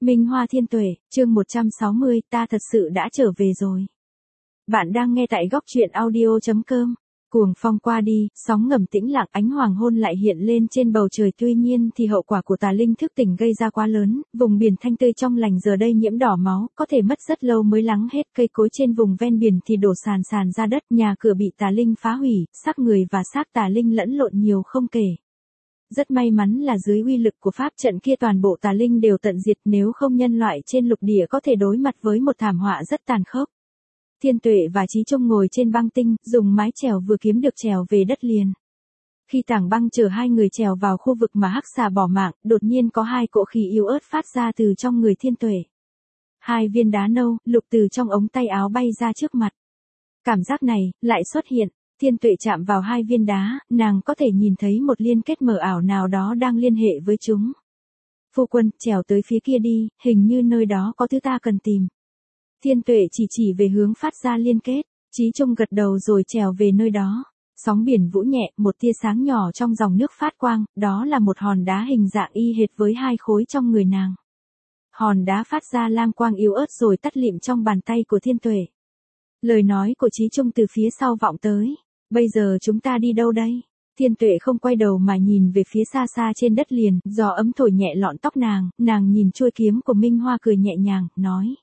Minh Hoa Thiên Tuệ, chương 160, ta thật sự đã trở về rồi. Bạn đang nghe tại góc truyện audio.com. Cuồng phong qua đi, sóng ngầm tĩnh lặng, ánh hoàng hôn lại hiện lên trên bầu trời, tuy nhiên thì hậu quả của tà linh thức tỉnh gây ra quá lớn, vùng biển thanh tươi trong lành giờ đây nhiễm đỏ máu, có thể mất rất lâu mới lắng hết, cây cối trên vùng ven biển thì đổ sàn sàn ra đất, nhà cửa bị tà linh phá hủy, xác người và xác tà linh lẫn lộn nhiều không kể. Rất may mắn là dưới uy lực của pháp trận kia toàn bộ tà linh đều tận diệt, nếu không nhân loại trên lục địa có thể đối mặt với một thảm họa rất tàn khốc. Thiên Tuệ và Chí Trung ngồi trên băng tinh, dùng mái chèo vừa kiếm được trèo về đất liền. Khi tảng băng chở hai người trèo vào khu vực mà hắc xà bỏ mạng, đột nhiên có hai cỗ khí yếu ớt phát ra từ trong người Thiên Tuệ. Hai viên đá nâu, lục từ trong ống tay áo bay ra trước mặt. Cảm giác này, lại xuất hiện. Thiên Tuệ chạm vào hai viên đá, nàng có thể nhìn thấy một liên kết mờ ảo nào đó đang liên hệ với chúng. Phu quân, trèo tới phía kia đi, hình như nơi đó có thứ ta cần tìm. Thiên Tuệ chỉ về hướng phát ra liên kết, Chí Trung gật đầu rồi trèo về nơi đó. Sóng biển vũ nhẹ, một tia sáng nhỏ trong dòng nước phát quang, đó là một hòn đá hình dạng y hệt với hai khối trong người nàng. Hòn đá phát ra lam quang yếu ớt rồi tắt lịm trong bàn tay của Thiên Tuệ. Lời nói của Chí Trung từ phía sau vọng tới. Bây giờ chúng ta đi đâu đây? Thiên Tuệ không quay đầu mà nhìn về phía xa xa trên đất liền, gió ấm thổi nhẹ lọn tóc nàng nhìn chuôi kiếm của Minh Hoa cười nhẹ nhàng, nói.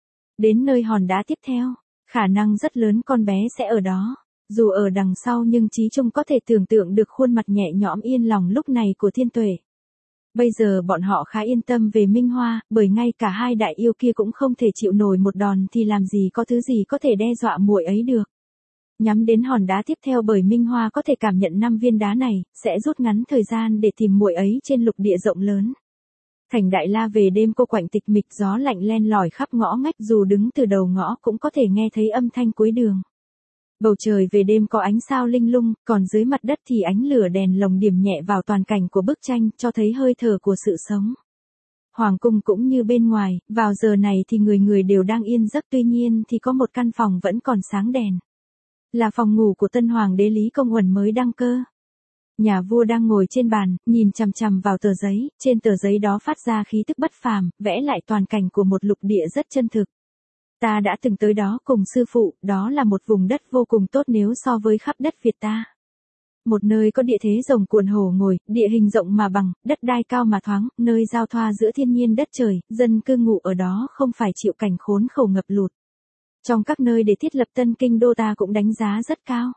Đến nơi hòn đá tiếp theo, khả năng rất lớn con bé sẽ ở đó. Dù ở đằng sau nhưng Chí Trung có thể tưởng tượng được khuôn mặt nhẹ nhõm yên lòng lúc này của Thiên Tuệ. Bây giờ bọn họ khá yên tâm về Minh Hoa, bởi ngay cả hai đại yêu kia cũng không thể chịu nổi một đòn thì làm gì có thứ gì có thể đe dọa muội ấy được. Nhắm đến hòn đá tiếp theo bởi Minh Hoa có thể cảm nhận 5 viên đá này, sẽ rút ngắn thời gian để tìm muội ấy trên lục địa rộng lớn. Thành Đại La về đêm cô quạnh tịch mịch, gió lạnh len lỏi khắp ngõ ngách, dù đứng từ đầu ngõ cũng có thể nghe thấy âm thanh cuối đường. Bầu trời về đêm có ánh sao linh lung, còn dưới mặt đất thì ánh lửa đèn lồng điểm nhẹ vào toàn cảnh của bức tranh, cho thấy hơi thở của sự sống. Hoàng cung cũng như bên ngoài, vào giờ này thì người đều đang yên giấc, tuy nhiên thì có một căn phòng vẫn còn sáng đèn. Là phòng ngủ của tân hoàng đế Lý Công Uẩn mới đăng cơ. Nhà vua đang ngồi trên bàn, nhìn chằm chằm vào tờ giấy, trên tờ giấy đó phát ra khí tức bất phàm, vẽ lại toàn cảnh của một lục địa rất chân thực. Ta đã từng tới đó cùng sư phụ, đó là một vùng đất vô cùng tốt nếu so với khắp đất Việt ta. Một nơi có địa thế rồng cuộn hổ ngồi, địa hình rộng mà bằng, đất đai cao mà thoáng, nơi giao thoa giữa thiên nhiên đất trời, dân cư ngụ ở đó không phải chịu cảnh khốn khổ ngập lụt. Trong các nơi để thiết lập tân kinh đô ta cũng đánh giá rất cao.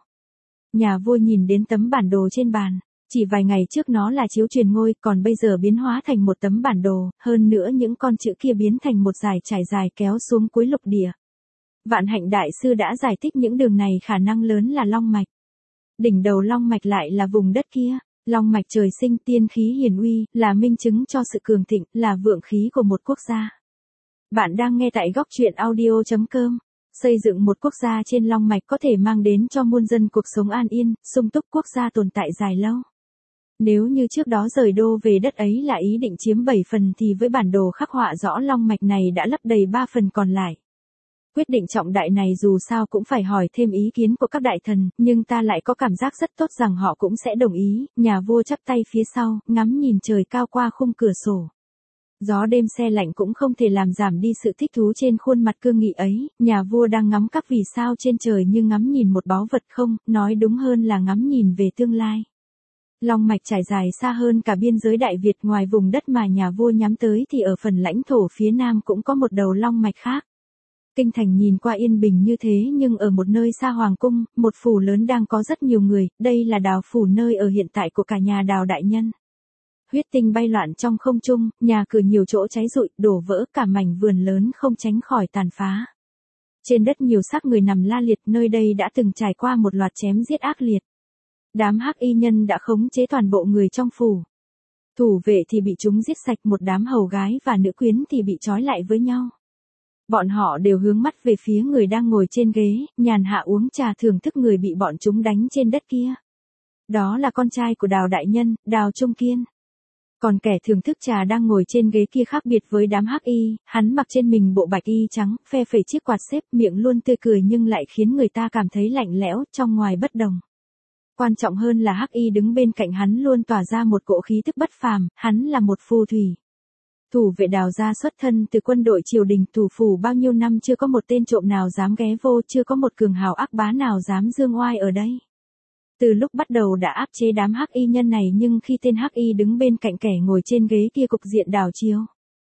Nhà vua nhìn đến tấm bản đồ trên bàn, chỉ vài ngày trước nó là chiếu truyền ngôi, còn bây giờ biến hóa thành một tấm bản đồ, hơn nữa những con chữ kia biến thành một dải trải dài kéo xuống cuối lục địa. Vạn Hạnh Đại Sư đã giải thích những đường này khả năng lớn là long mạch. Đỉnh đầu long mạch lại là vùng đất kia, long mạch trời sinh tiên khí hiền uy, là minh chứng cho sự cường thịnh, là vượng khí của một quốc gia. Bạn đang nghe tại góc truyện audio.com. Xây dựng một quốc gia trên long mạch có thể mang đến cho muôn dân cuộc sống an yên, sung túc, quốc gia tồn tại dài lâu. Nếu như trước đó rời đô về đất ấy là ý định chiếm 7 phần thì với bản đồ khắc họa rõ long mạch này đã lấp đầy 3 phần còn lại. Quyết định trọng đại này dù sao cũng phải hỏi thêm ý kiến của các đại thần, nhưng ta lại có cảm giác rất tốt rằng họ cũng sẽ đồng ý. Nhà vua chắp tay phía sau, ngắm nhìn trời cao qua khung cửa sổ. Gió đêm se lạnh cũng không thể làm giảm đi sự thích thú trên khuôn mặt cương nghị ấy, nhà vua đang ngắm các vì sao trên trời như ngắm nhìn một báu vật không, nói đúng hơn là ngắm nhìn về tương lai. Long mạch trải dài xa hơn cả biên giới Đại Việt, ngoài vùng đất mà nhà vua nhắm tới thì ở phần lãnh thổ phía nam cũng có một đầu long mạch khác. Kinh thành nhìn qua yên bình như thế nhưng ở một nơi xa hoàng cung, một phủ lớn đang có rất nhiều người, đây là Đào phủ nơi ở hiện tại của cả nhà Đào đại nhân. Huyết tinh bay loạn trong không trung, nhà cửa nhiều chỗ cháy rụi, đổ vỡ, cả mảnh vườn lớn không tránh khỏi tàn phá. Trên đất nhiều xác người nằm la liệt, nơi đây đã từng trải qua một loạt chém giết ác liệt. Đám hắc y nhân đã khống chế toàn bộ người trong phủ. Thủ vệ thì bị chúng giết sạch, một đám hầu gái và nữ quyến thì bị trói lại với nhau. Bọn họ đều hướng mắt về phía người đang ngồi trên ghế, nhàn hạ uống trà thưởng thức người bị bọn chúng đánh trên đất kia. Đó là con trai của Đào đại nhân, Đào Trung Kiên. Còn kẻ thưởng thức trà đang ngồi trên ghế kia khác biệt với đám hắc y, hắn mặc trên mình bộ bạch y trắng, phe phẩy chiếc quạt xếp, miệng luôn tươi cười nhưng lại khiến người ta cảm thấy lạnh lẽo, trong ngoài bất đồng. Quan trọng hơn là hắc y đứng bên cạnh hắn luôn tỏa ra một cỗ khí tức bất phàm, hắn là một phù thủy. Thủ vệ Đào gia xuất thân từ quân đội triều đình, thủ phủ bao nhiêu năm chưa có một tên trộm nào dám ghé vô, chưa có một cường hào ác bá nào dám dương oai ở đây. Từ lúc bắt đầu đã áp chế đám hắc y nhân này, nhưng khi tên hắc y đứng bên cạnh kẻ ngồi trên ghế kia cục diện đảo chiều.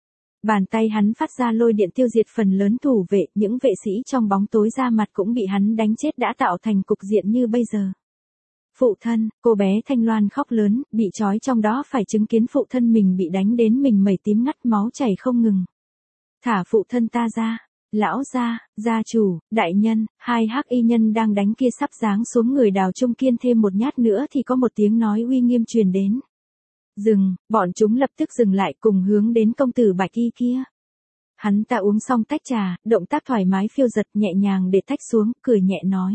Bàn tay hắn phát ra lôi điện tiêu diệt phần lớn thủ vệ, những vệ sĩ trong bóng tối ra mặt cũng bị hắn đánh chết, đã tạo thành cục diện như bây giờ. Phụ thân, cô bé Thanh Loan khóc lớn, bị trói trong đó phải chứng kiến phụ thân mình bị đánh đến mình mẩy tím ngắt, máu chảy không ngừng. Thả phụ thân ta ra. Lão gia, gia chủ, đại nhân, hai hắc y nhân đang đánh kia sắp giáng xuống người Đào Trung Kiên thêm một nhát nữa thì có một tiếng nói uy nghiêm truyền đến. Dừng, bọn chúng lập tức dừng lại cùng hướng đến công tử bạch y kia. Hắn ta uống xong tách trà, động tác thoải mái phiêu giật, nhẹ nhàng để tách xuống, cười nhẹ nói.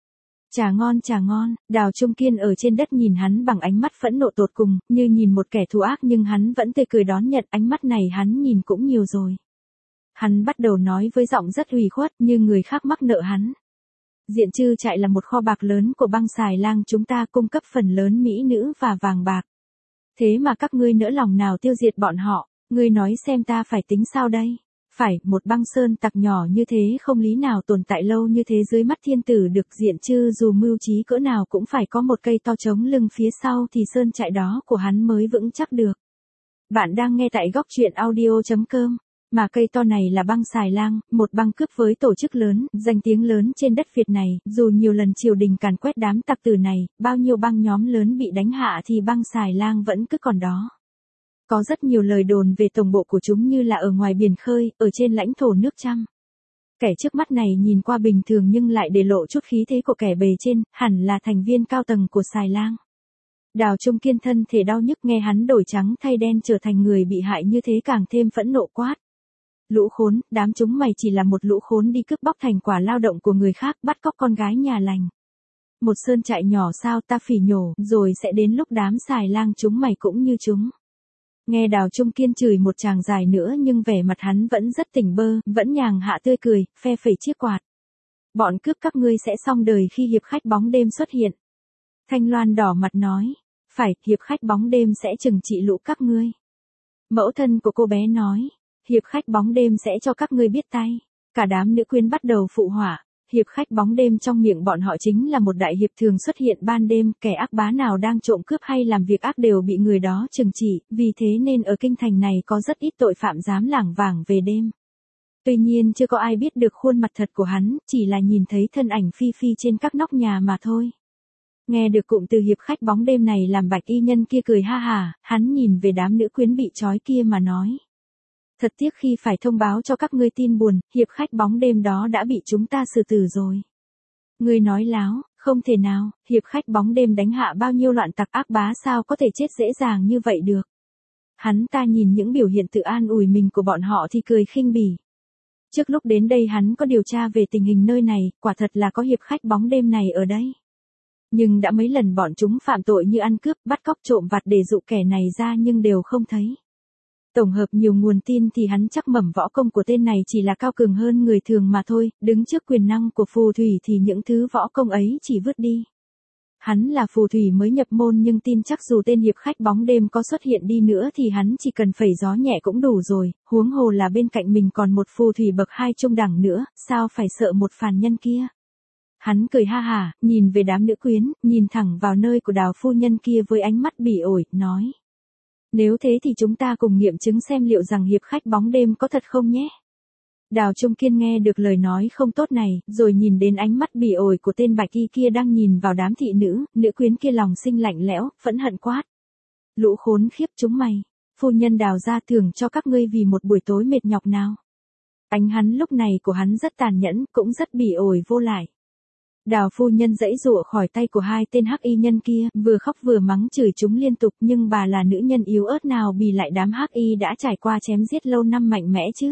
Trà ngon, Đào Trung Kiên ở trên đất nhìn hắn bằng ánh mắt phẫn nộ tột cùng, như nhìn một kẻ thù ác, nhưng hắn vẫn tươi cười đón nhận. Ánh mắt này hắn nhìn cũng nhiều rồi. Hắn bắt đầu nói với giọng rất ủy khuất, như người khác mắc nợ hắn. Diện Trư trại là một kho bạc lớn của băng xài lang chúng ta, cung cấp phần lớn mỹ nữ và vàng bạc. Thế mà các ngươi nỡ lòng nào tiêu diệt bọn họ, ngươi nói xem ta phải tính sao đây? Phải, một băng sơn tặc nhỏ như thế không lý nào tồn tại lâu như thế dưới mắt thiên tử được. Diện Trư dù mưu trí cỡ nào cũng phải có một cây to chống lưng phía sau thì sơn trại đó của hắn mới vững chắc được. Bạn đang nghe tại góc truyện audio.com. Mà cây to này là băng xài lang, một băng cướp với tổ chức lớn, danh tiếng lớn trên đất Việt này. Dù nhiều lần triều đình càn quét đám tặc tử này, bao nhiêu băng nhóm lớn bị đánh hạ thì băng xài lang vẫn cứ còn đó. Có rất nhiều lời đồn về tổng bộ của chúng như là ở ngoài biển khơi, ở trên lãnh thổ nước Trăm. Kẻ trước mắt này nhìn qua bình thường nhưng lại để lộ chút khí thế của kẻ bề trên, hẳn là thành viên cao tầng của xài lang. Đào Trung Kiên thân thể đau nhức nghe hắn đổi trắng thay đen trở thành người bị hại như thế càng thêm phẫn nộ quát. Lũ khốn, đám chúng mày chỉ là một lũ khốn đi cướp bóc thành quả lao động của người khác, bắt cóc con gái nhà lành. Một sơn trại nhỏ sao ta phỉ nhổ, rồi sẽ đến lúc đám xài lang chúng mày cũng như chúng. Nghe Đào Trung Kiên chửi một tràng dài nữa nhưng vẻ mặt hắn vẫn rất tỉnh bơ, vẫn nhàng hạ tươi cười, phe phẩy chiếc quạt. Bọn cướp các ngươi sẽ xong đời khi hiệp khách bóng đêm xuất hiện. Thanh Loan đỏ mặt nói, phải, hiệp khách bóng đêm sẽ trừng trị lũ các ngươi. Mẫu thân của cô bé nói, hiệp khách bóng đêm sẽ cho các ngươi biết tay. Cả đám nữ quyến bắt đầu phụ họa. Hiệp khách bóng đêm trong miệng bọn họ chính là một đại hiệp thường xuất hiện ban đêm, kẻ ác bá nào đang trộm cướp hay làm việc ác đều bị người đó trừng trị, vì thế nên ở kinh thành này có rất ít tội phạm dám lảng vảng về đêm. Tuy nhiên chưa có ai biết được khuôn mặt thật của hắn, chỉ là nhìn thấy thân ảnh phi phi trên các nóc nhà mà thôi. Nghe được cụm từ hiệp khách bóng đêm này làm bạch y nhân kia cười ha hả, hắn nhìn về đám nữ quyến bị trói kia mà nói. Thật tiếc khi phải thông báo cho các ngươi tin buồn, hiệp khách bóng đêm đó đã bị chúng ta xử tử rồi. Ngươi nói láo, không thể nào, hiệp khách bóng đêm đánh hạ bao nhiêu loạn tặc ác bá sao có thể chết dễ dàng như vậy được. Hắn ta nhìn những biểu hiện tự an ủi mình của bọn họ thì cười khinh bỉ. Trước lúc đến đây hắn có điều tra về tình hình nơi này, quả thật là có hiệp khách bóng đêm này ở đây. Nhưng đã mấy lần bọn chúng phạm tội như ăn cướp, bắt cóc trộm vặt để dụ kẻ này ra nhưng đều không thấy. Tổng hợp nhiều nguồn tin thì hắn chắc mẩm võ công của tên này chỉ là cao cường hơn người thường mà thôi, đứng trước quyền năng của phù thủy thì những thứ võ công ấy chỉ vứt đi. Hắn là phù thủy mới nhập môn nhưng tin chắc dù tên hiệp khách bóng đêm có xuất hiện đi nữa thì hắn chỉ cần phẩy gió nhẹ cũng đủ rồi, huống hồ là bên cạnh mình còn một phù thủy bậc 2 trung đẳng nữa, sao phải sợ một phàn nhân kia. Hắn cười ha hả, nhìn về đám nữ quyến, nhìn thẳng vào nơi của Đào phu nhân kia với ánh mắt bỉ ổi, nói. Nếu thế thì chúng ta cùng nghiệm chứng xem liệu rằng hiệp khách bóng đêm có thật không nhé. Đào Trung Kiên nghe được lời nói không tốt này, rồi nhìn đến ánh mắt bỉ ổi của tên bạch y kia đang nhìn vào đám thị nữ quyến kia lòng sinh lạnh lẽo, phẫn hận quát. Lũ khốn khiếp chúng mày, phu nhân Đào ra thưởng cho các ngươi vì một buổi tối mệt nhọc nào. Ánh hắn lúc này của hắn rất tàn nhẫn, cũng rất bỉ ổi vô lại. Đào phu nhân giãy giụa khỏi tay của hai tên hắc y nhân kia, vừa khóc vừa mắng chửi chúng liên tục, nhưng bà là nữ nhân yếu ớt nào bì lại đám hắc y đã trải qua chém giết lâu năm mạnh mẽ chứ.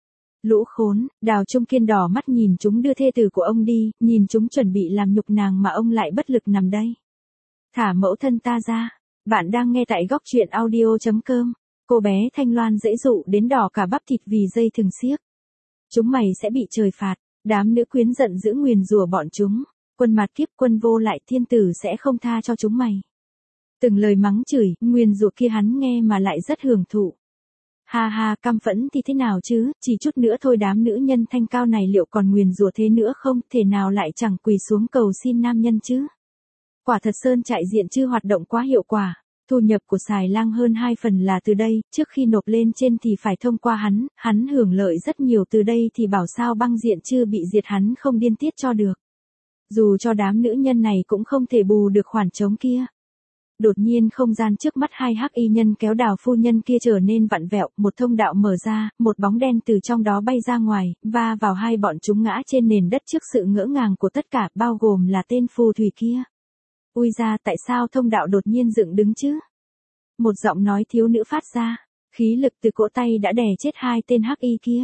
Lũ khốn, Đào Trung Kiên đỏ mắt nhìn chúng đưa thê tử của ông đi, nhìn chúng chuẩn bị làm nhục nàng mà ông lại bất lực nằm đây. Thả mẫu thân ta ra. Bạn đang nghe tại góc truyện audio.com. Cô bé Thanh Loan giãy dụ đến đỏ cả bắp thịt vì dây thừng xiếc. Chúng mày sẽ bị trời phạt. Đám nữ quyến giận dữ nguyền rủa bọn chúng. Quân mạt kiếp, quân vô lại, thiên tử sẽ không tha cho chúng mày. Từng lời mắng chửi, nguyền rủa kia hắn nghe mà lại rất hưởng thụ. Ha ha, căm phẫn thì thế nào chứ, chỉ chút nữa thôi đám nữ nhân thanh cao này liệu còn nguyền rủa thế nữa không, thể nào lại chẳng quỳ xuống cầu xin nam nhân chứ. Quả thật Sơn Trại Diện Chư hoạt động quá hiệu quả. Thu nhập của Xài Lang hơn 2 phần là từ đây, trước khi nộp lên trên thì phải thông qua hắn hưởng lợi rất nhiều từ đây thì bảo sao băng Diện Chư bị diệt hắn không điên tiết cho được. Dù cho đám nữ nhân này cũng không thể bù được khoản trống kia. Đột nhiên không gian trước mắt hai hắc y nhân kéo Đào phu nhân kia trở nên vặn vẹo, một thông đạo mở ra, một bóng đen từ trong đó bay ra ngoài, va vào hai bọn chúng ngã trên nền đất trước sự ngỡ ngàng của tất cả, bao gồm là tên phù thủy kia. Ui ra, tại sao thông đạo đột nhiên dựng đứng chứ? Một giọng nói thiếu nữ phát ra, khí lực từ cỗ tay đã đè chết hai tên hắc y kia.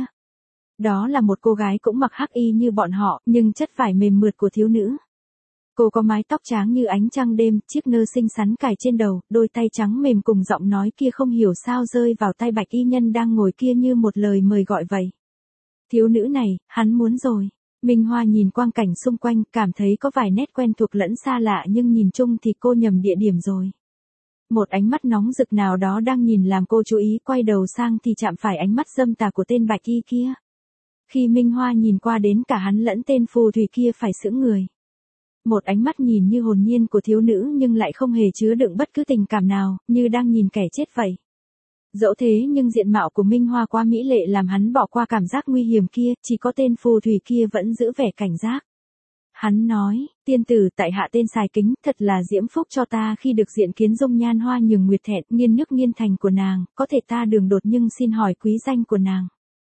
Đó là một cô gái cũng mặc hắc y như bọn họ, nhưng chất vải mềm mượt của thiếu nữ. Cô có mái tóc trắng như ánh trăng đêm, chiếc nơ xinh xắn cài trên đầu, đôi tay trắng mềm cùng giọng nói kia không hiểu sao rơi vào tay bạch y nhân đang ngồi kia như một lời mời gọi vậy. Thiếu nữ này, hắn muốn rồi. Minh Hoa nhìn quang cảnh xung quanh, cảm thấy có vài nét quen thuộc lẫn xa lạ nhưng nhìn chung thì cô nhầm địa điểm rồi. Một ánh mắt nóng rực nào đó đang nhìn làm cô chú ý, quay đầu sang thì chạm phải ánh mắt dâm tà của tên bạch y kia. Khi Minh Hoa nhìn qua đến cả hắn lẫn tên phù thủy kia phải sững người. Một ánh mắt nhìn như hồn nhiên của thiếu nữ nhưng lại không hề chứa đựng bất cứ tình cảm nào, như đang nhìn kẻ chết vậy. Dẫu thế nhưng diện mạo của Minh Hoa quá mỹ lệ làm hắn bỏ qua cảm giác nguy hiểm kia, chỉ có tên phù thủy kia vẫn giữ vẻ cảnh giác. Hắn nói, tiên tử tại hạ tên Sài Kính, thật là diễm phúc cho ta khi được diện kiến dung nhan hoa nhường nguyệt thẹn, nghiên nước nghiên thành của nàng, có thể ta đường đột nhưng xin hỏi quý danh của nàng.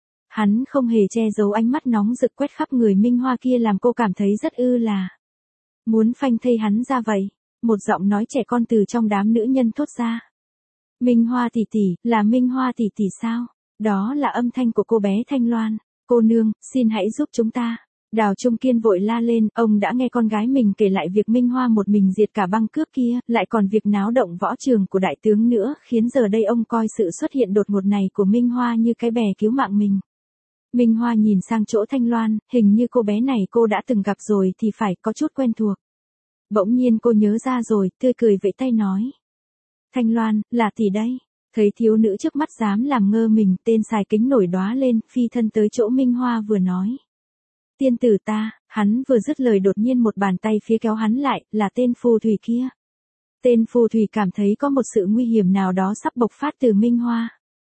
Hắn không hề che giấu ánh mắt nóng rực quét khắp người Minh Hoa kia làm cô cảm thấy rất là muốn phanh thây hắn ra vậy. Một giọng nói trẻ con từ trong đám nữ nhân thốt ra. Minh Hoa tỷ tỷ, là Minh Hoa tỷ tỷ sao? Đó là âm thanh của cô bé Thanh Loan. Cô nương, xin hãy giúp chúng ta. Đào Trung Kiên vội la lên, ông đã nghe con gái mình kể lại việc Minh Hoa một mình diệt cả băng cướp kia, lại còn việc náo động võ trường của đại tướng nữa, khiến giờ đây ông coi sự xuất hiện đột ngột này của Minh Hoa như cái bè cứu mạng mình. Minh Hoa nhìn sang chỗ Thanh Loan, hình như cô bé này cô đã từng gặp rồi thì phải, có chút quen thuộc. Bỗng nhiên cô nhớ ra rồi, tươi cười vẫy tay nói. Thanh Loan, là tỷ đây. Thấy thiếu nữ trước mắt dám làm ngơ mình, tên Sài Kính nổi đóa lên, phi thân tới chỗ Minh Hoa vừa nói. Tiên tử ta, hắn vừa dứt lời đột nhiên một bàn tay phía kéo hắn lại, là tên phù thủy kia. Tên phù thủy cảm thấy có một sự nguy hiểm nào đó sắp bộc phát từ Minh Hoa.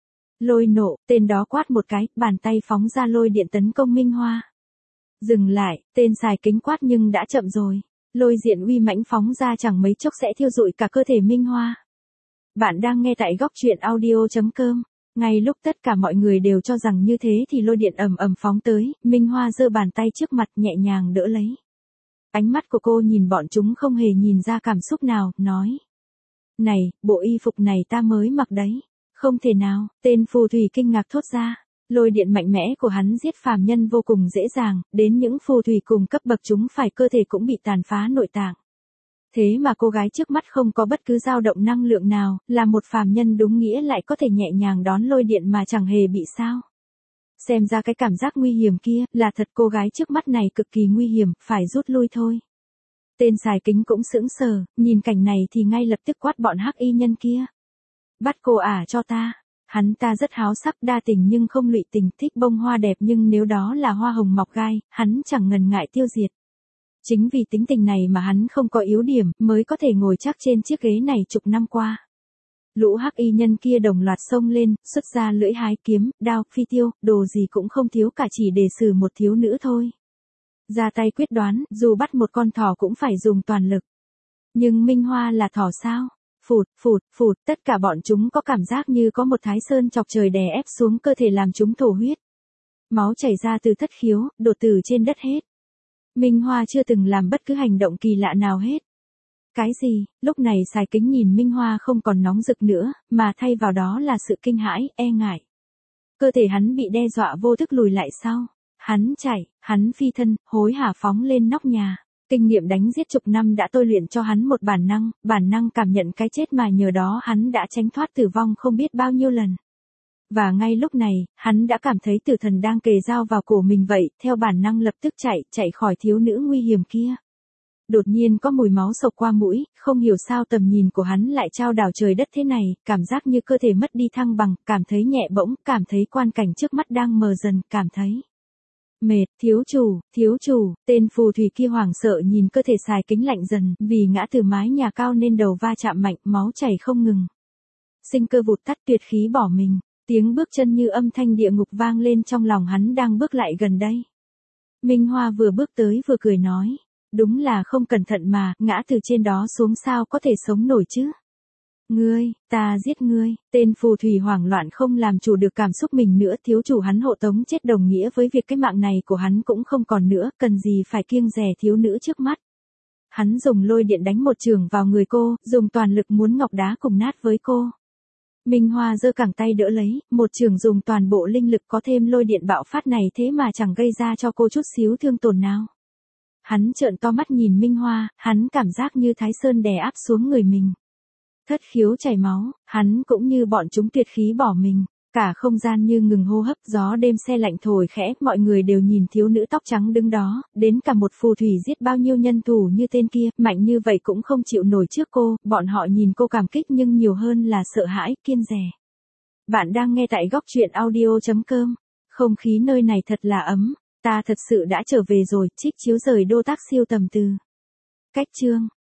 Lôi nộ, tên đó quát một cái, bàn tay phóng ra lôi điện tấn công Minh Hoa. Dừng lại, tên Sài Kính quát nhưng đã chậm rồi. Lôi diện uy mãnh phóng ra chẳng mấy chốc sẽ thiêu rụi cả cơ thể Minh Hoa. Bạn đang nghe tại góc truyện audio.com. Ngay lúc tất cả mọi người đều cho rằng như thế thì lôi điện ầm ầm phóng tới, Minh Hoa giơ bàn tay trước mặt nhẹ nhàng đỡ lấy. Ánh mắt của cô nhìn bọn chúng không hề nhìn ra cảm xúc nào, nói. Này, bộ y phục này ta mới mặc đấy. Không thể nào, tên phù thủy kinh ngạc thốt ra. Lôi điện mạnh mẽ của hắn giết phàm nhân vô cùng dễ dàng, đến những phù thủy cùng cấp bậc chúng phải cơ thể cũng bị tàn phá nội tạng. Thế mà cô gái trước mắt không có bất cứ dao động năng lượng nào, là một phàm nhân đúng nghĩa lại có thể nhẹ nhàng đón lôi điện mà chẳng hề bị sao. Xem ra cái cảm giác nguy hiểm kia, là thật cô gái trước mắt này cực kỳ nguy hiểm, phải rút lui thôi. Tên Sài Kính cũng sững sờ, nhìn cảnh này thì ngay lập tức quát bọn hắc y nhân kia. Bắt cô ả cho ta. Hắn ta rất háo sắc đa tình nhưng không lụy tình, thích bông hoa đẹp nhưng nếu đó là hoa hồng mọc gai, hắn chẳng ngần ngại tiêu diệt. Chính vì tính tình này mà hắn không có yếu điểm, mới có thể ngồi chắc trên chiếc ghế này chục năm qua. Lũ hắc y nhân kia đồng loạt xông lên, xuất ra lưỡi hái kiếm, đao, phi tiêu, đồ gì cũng không thiếu cả chỉ để xử một thiếu nữ thôi. Ra tay quyết đoán, dù bắt một con thỏ cũng phải dùng toàn lực. Nhưng Minh Hoa là thỏ sao? Phụt, phụt, phụt, tất cả bọn chúng có cảm giác như có một thái sơn chọc trời đè ép xuống cơ thể làm chúng thổ huyết. Máu chảy ra từ thất khiếu, đổ từ trên đất hết. Minh Hoa chưa từng làm bất cứ hành động kỳ lạ nào hết. Cái gì? Lúc này Sài Kính nhìn Minh Hoa không còn nóng rực nữa, mà thay vào đó là sự kinh hãi, e ngại. Cơ thể hắn bị đe dọa vô thức lùi lại sau. Hắn chạy, hắn phi thân, hối hả phóng lên nóc nhà. Kinh nghiệm đánh giết chục năm đã tôi luyện cho hắn một bản năng cảm nhận cái chết mà nhờ đó hắn đã tránh thoát tử vong không biết bao nhiêu lần. Và ngay lúc này, hắn đã cảm thấy tử thần đang kề dao vào cổ mình vậy, theo bản năng lập tức chạy khỏi thiếu nữ nguy hiểm kia. đột nhiên có mùi máu xộc qua mũi, không hiểu sao tầm nhìn của hắn lại chao đảo trời đất thế này, cảm giác như cơ thể mất đi thăng bằng, cảm thấy nhẹ bỗng, cảm thấy quan cảnh trước mắt đang mờ dần, cảm thấy mệt. Thiếu chủ, tên phù thủy kia hoảng sợ nhìn cơ thể xài kính lạnh dần, vì ngã từ mái nhà cao nên đầu va chạm mạnh, máu chảy không ngừng. Sinh cơ vụt tắt, tuyệt khí bỏ mình, tiếng bước chân như âm thanh địa ngục vang lên trong lòng hắn đang bước lại gần đây. Minh Hoa vừa bước tới vừa cười nói, đúng là không cẩn thận mà, ngã từ trên đó xuống sao có thể sống nổi chứ. Ngươi, ta giết ngươi, tên phù thủy hoảng loạn không làm chủ được cảm xúc mình nữa, thiếu chủ hắn hộ tống chết đồng nghĩa với việc cái mạng này của hắn cũng không còn nữa, cần gì phải kiêng dè thiếu nữ trước mắt. Hắn dùng lôi điện đánh một chưởng vào người cô, dùng toàn lực muốn ngọc đá cùng nát với cô. Minh Hoa giơ cẳng tay đỡ lấy, một chưởng dùng toàn bộ linh lực có thêm lôi điện bạo phát này thế mà chẳng gây ra cho cô chút xíu thương tổn nào. Hắn trợn to mắt nhìn Minh Hoa, hắn cảm giác như Thái Sơn đè áp xuống người mình. Thất khiếu chảy máu, hắn cũng như bọn chúng tuyệt khí bỏ mình. Cả không gian như ngừng hô hấp, gió đêm se lạnh thổi khẽ, mọi người đều nhìn thiếu nữ tóc trắng đứng đó, đến cả một phù thủy giết bao nhiêu nhân thủ như tên kia, mạnh như vậy cũng không chịu nổi trước cô, bọn họ nhìn cô cảm kích nhưng nhiều hơn là sợ hãi, kiêng dè. Bạn đang nghe tại góc truyện audio.com, không khí nơi này thật là ấm, ta thật sự đã trở về rồi, trích chiếu rời đô tác siêu tầm từ. Cách chương